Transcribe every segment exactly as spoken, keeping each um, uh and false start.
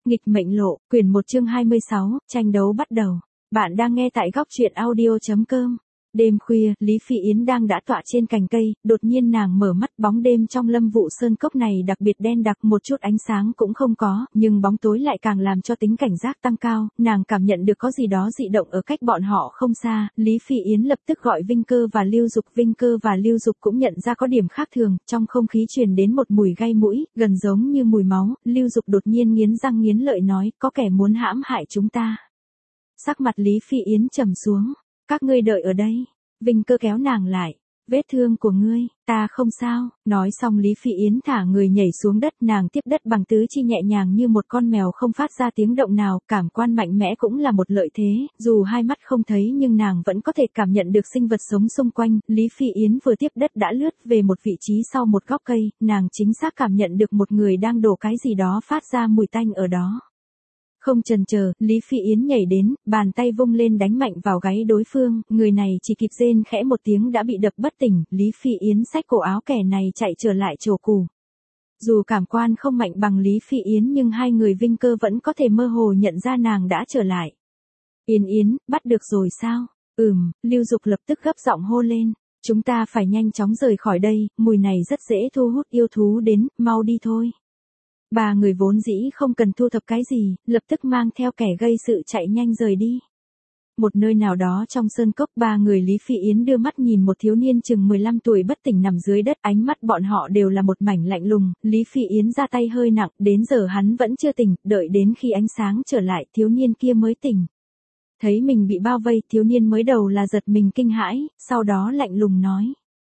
Nghịch mệnh lộ, quyển một chương hai mươi sáu, tranh đấu bắt đầu. Bạn đang nghe tại góc truyện audio chấm com. Đêm khuya, Lý Phi Yến đang đã tọa trên cành cây, đột nhiên nàng mở mắt, bóng đêm trong lâm vụ sơn cốc này đặc biệt đen đặc, một chút ánh sáng cũng không có, nhưng bóng tối lại càng làm cho tính cảnh giác tăng cao, nàng cảm nhận được có gì đó dị động ở cách bọn họ không xa. Lý Phi Yến lập tức gọi Vinh Cơ và Lưu Dục, Vinh Cơ và Lưu Dục cũng nhận ra có điểm khác thường, trong không khí truyền đến một mùi gai mũi, gần giống như mùi máu. Lưu Dục đột nhiên nghiến răng nghiến lợi nói, có kẻ muốn hãm hại chúng ta. Sắc mặt Lý Phi Yến trầm xuống. Các ngươi đợi ở đây. Vinh Cơ kéo nàng lại. Vết thương của ngươi, ta không sao. Nói xong Lý Phi Yến thả người nhảy xuống đất, nàng tiếp đất bằng tứ chi nhẹ nhàng như một con mèo không phát ra tiếng động nào. Cảm quan mạnh mẽ cũng là một lợi thế, dù hai mắt không thấy nhưng nàng vẫn có thể cảm nhận được sinh vật sống xung quanh. Lý Phi Yến vừa tiếp đất đã lướt về một vị trí sau một gốc cây, nàng chính xác cảm nhận được một người đang đổ cái gì đó phát ra mùi tanh ở đó. Không chần chờ, Lý Phi Yến nhảy đến, bàn tay vung lên đánh mạnh vào gáy đối phương, người này chỉ kịp rên khẽ một tiếng đã bị đập bất tỉnh. Lý Phi Yến xách cổ áo kẻ này chạy trở lại chỗ cũ. Dù cảm quan không mạnh bằng Lý Phi Yến nhưng hai người Vinh Cơ vẫn có thể mơ hồ nhận ra nàng đã trở lại. Yến Yến, bắt được rồi sao? Ừm, Lưu Dục lập tức gấp giọng hô lên. Chúng ta phải nhanh chóng rời khỏi đây, mùi này rất dễ thu hút yêu thú đến, mau đi thôi. Ba người vốn dĩ không cần thu thập cái gì, lập tức mang theo kẻ gây sự chạy nhanh rời đi. Một nơi nào đó trong sơn cốc, ba người Lý Phi Yến đưa mắt nhìn một thiếu niên chừng mười lăm tuổi bất tỉnh nằm dưới đất, ánh mắt bọn họ đều là một mảnh lạnh lùng. Lý Phi Yến ra tay hơi nặng, đến giờ hắn vẫn chưa tỉnh, đợi đến khi ánh sáng trở lại, thiếu niên kia mới tỉnh. Thấy mình bị bao vây, thiếu niên mới đầu là giật mình kinh hãi, sau đó lạnh lùng nói.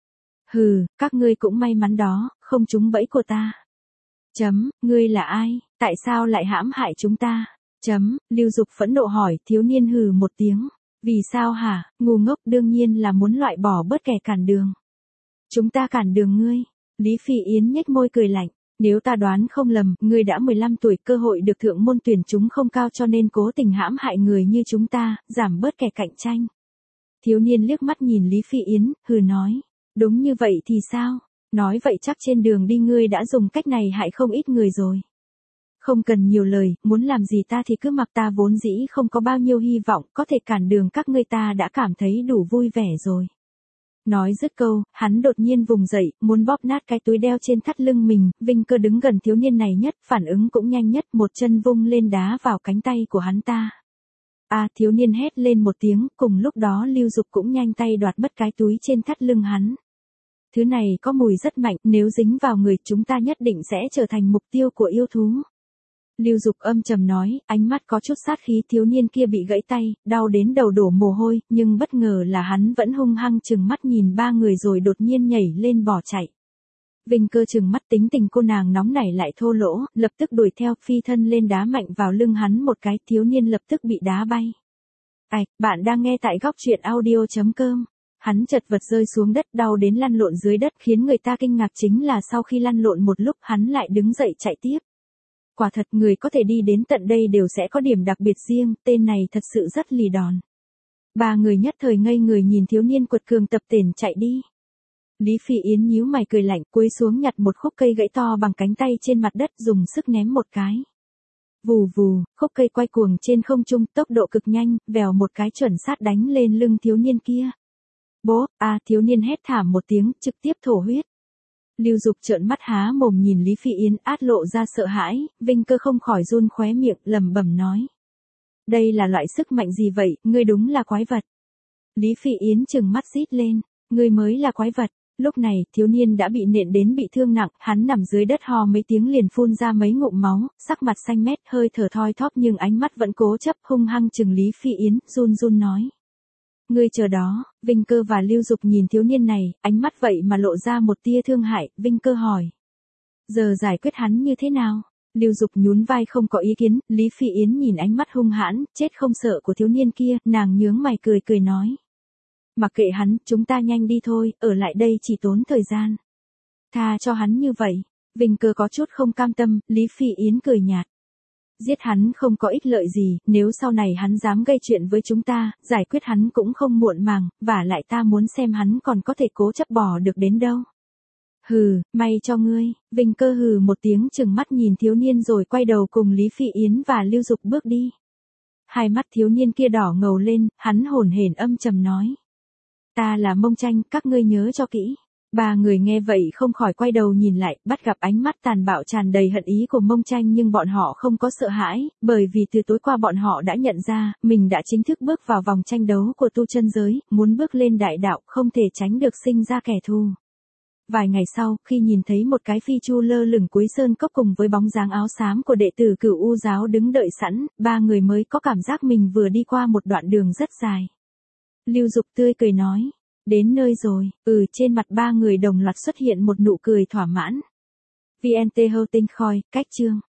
Hừ, các ngươi cũng may mắn đó, không trúng bẫy của ta. Chấm, ngươi là ai, tại sao lại hãm hại chúng ta? Chấm, Lưu Dục phẫn nộ hỏi, thiếu niên hừ một tiếng. Vì sao hả, ngu ngốc, đương nhiên là muốn loại bỏ bớt kẻ cản đường. Chúng ta cản đường ngươi. Lý Phi Yến nhếch môi cười lạnh. Nếu ta đoán không lầm, ngươi đã mười lăm tuổi, cơ hội được thượng môn tuyển chúng không cao cho nên cố tình hãm hại người như chúng ta, giảm bớt kẻ cạnh tranh. Thiếu niên liếc mắt nhìn Lý Phi Yến, hừ nói. Đúng như vậy thì sao? Nói vậy chắc trên đường đi ngươi đã dùng cách này hại không ít người rồi. Không cần nhiều lời, muốn làm gì ta thì cứ mặc, ta vốn dĩ không có bao nhiêu hy vọng, có thể cản đường các ngươi ta đã cảm thấy đủ vui vẻ rồi. Nói dứt câu, hắn đột nhiên vùng dậy, muốn bóp nát cái túi đeo trên thắt lưng mình. Vinh Cơ đứng gần thiếu niên này nhất, phản ứng cũng nhanh nhất, một chân vung lên đá vào cánh tay của hắn ta. À, thiếu niên hét lên một tiếng, cùng lúc đó Lưu Dục cũng nhanh tay đoạt mất cái túi trên thắt lưng hắn. Thứ này có mùi rất mạnh, nếu dính vào người chúng ta nhất định sẽ trở thành mục tiêu của yêu thú. Lưu Dục âm trầm nói, ánh mắt có chút sát khí. Thiếu niên kia bị gãy tay, đau đến đầu đổ mồ hôi, nhưng bất ngờ là hắn vẫn hung hăng trừng mắt nhìn ba người rồi đột nhiên nhảy lên bỏ chạy. Vinh Cơ trừng mắt, tính tình cô nàng nóng nảy lại thô lỗ, lập tức đuổi theo, phi thân lên đá mạnh vào lưng hắn một cái, thiếu niên lập tức bị đá bay. Ảch, bạn đang nghe tại góc truyện audio chấm com. Hắn chật vật rơi xuống đất, đau đến lăn lộn dưới đất, khiến người ta kinh ngạc chính là sau khi lăn lộn một lúc hắn lại đứng dậy chạy tiếp. Quả thật, người có thể đi đến tận đây đều sẽ có điểm đặc biệt riêng, tên này thật sự rất lì đòn. Ba người nhất thời ngây người nhìn thiếu niên quật cường tập tễnh chạy đi. Lý Phi Yến nhíu mày cười lạnh, cúi xuống nhặt một khúc cây gãy to bằng cánh tay trên mặt đất, dùng sức ném một cái. Vù vù, khúc cây quay cuồng trên không trung, tốc độ cực nhanh, vèo một cái chuẩn xác đánh lên lưng thiếu niên kia. Bố, à, thiếu niên hét thảm một tiếng, trực tiếp thổ huyết. Lưu Dục trợn mắt há mồm nhìn Lý Phi Yến, át lộ ra sợ hãi. Vinh Cơ không khỏi run khóe miệng, lẩm bẩm nói. Đây là loại sức mạnh gì vậy, ngươi đúng là quái vật. Lý Phi Yến trừng mắt rít lên, ngươi mới là quái vật. Lúc này, thiếu niên đã bị nện đến bị thương nặng, hắn nằm dưới đất ho mấy tiếng liền phun ra mấy ngụm máu, sắc mặt xanh mét, hơi thở thoi thóp nhưng ánh mắt vẫn cố chấp, hung hăng chừng Lý Phi Yến, run run nói. Ngươi chờ đó. Vinh Cơ và Lưu Dục nhìn thiếu niên này, ánh mắt vậy mà lộ ra một tia thương hại. Vinh Cơ hỏi. Giờ giải quyết hắn như thế nào? Lưu Dục nhún vai không có ý kiến. Lý Phi Yến nhìn ánh mắt hung hãn, chết không sợ của thiếu niên kia, nàng nhướng mày cười cười nói. Mặc kệ hắn, chúng ta nhanh đi thôi, ở lại đây chỉ tốn thời gian. Tha cho hắn như vậy. Vinh Cơ có chút không cam tâm, Lý Phi Yến cười nhạt. Giết hắn không có ích lợi gì, nếu sau này hắn dám gây chuyện với chúng ta, giải quyết hắn cũng không muộn màng, vả lại ta muốn xem hắn còn có thể cố chấp bỏ được đến đâu. Hừ, may cho ngươi, Vinh Cơ hừ một tiếng chừng mắt nhìn thiếu niên rồi quay đầu cùng Lý Phi Yến và Lưu Dục bước đi. Hai mắt thiếu niên kia đỏ ngầu lên, hắn hổn hển âm trầm nói. Ta là Mông Tranh, các ngươi nhớ cho kỹ. Ba người nghe vậy không khỏi quay đầu nhìn lại, bắt gặp ánh mắt tàn bạo tràn đầy hận ý của Mông Tranh nhưng bọn họ không có sợ hãi, bởi vì từ tối qua bọn họ đã nhận ra, mình đã chính thức bước vào vòng tranh đấu của tu chân giới, muốn bước lên đại đạo không thể tránh được sinh ra kẻ thù. Vài ngày sau, khi nhìn thấy một cái phi chu lơ lửng cuối sơn cốc cùng với bóng dáng áo xám của đệ tử Cửu U giáo đứng đợi sẵn, ba người mới có cảm giác mình vừa đi qua một đoạn đường rất dài. Lưu Dục tươi cười nói, đến nơi rồi, ừ trên mặt ba người đồng loạt xuất hiện một nụ cười thỏa mãn. vê en tê Hosting Khoi, cách chương.